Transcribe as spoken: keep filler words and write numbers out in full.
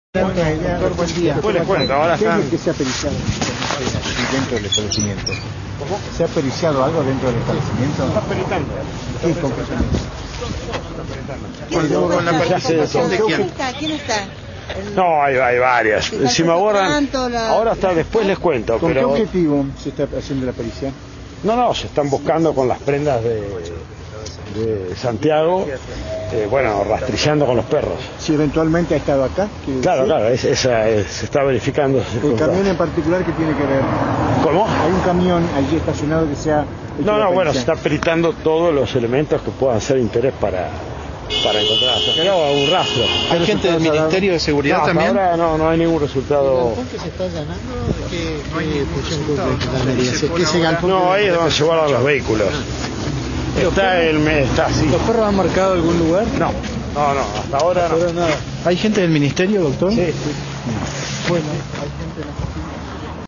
Doctor, buen día. Después les cuento, ahora ¿Qué es están... lo que se ha periciado dentro del establecimiento? ¿Cómo? ¿Se ha periciado algo dentro del establecimiento? Está peritando. ¿Qué concretamente? Cuando con la participación de quién. está? ¿Quién está? El... No, hay, hay varias. Si me abordan, la... ahora está, después les cuento. ¿Con pero... qué objetivo se está haciendo la pericia? No, no, se están buscando con las prendas de, de Santiago, eh, bueno, rastrillando con los perros. Si eventualmente ha estado acá. Claro, claro, es, esa, es, se está verificando. ¿El camión en particular qué tiene que ver? ¿Cómo? Hay un camión allí estacionado que sea... No, no, bueno, se está peritando todos los elementos que puedan ser de interés para, para encontrar a Santiago, un rastro. ¿Hay gente del Ministerio de Seguridad no, hasta también? ahora no, no hay ningún resultado. ¿El que se está allanando? ¿Qué, No hay qué ningún función resultado, cumple no la sé, medida? no se ¿Qué se galpón? No, ahí es donde se guardan los vehículos. Está el está así. ¿Los perros han marcado algún lugar? No, no, no, hasta ahora no. Ahora nada. ¿Hay gente del Ministerio, doctor? Sí, sí. Bueno,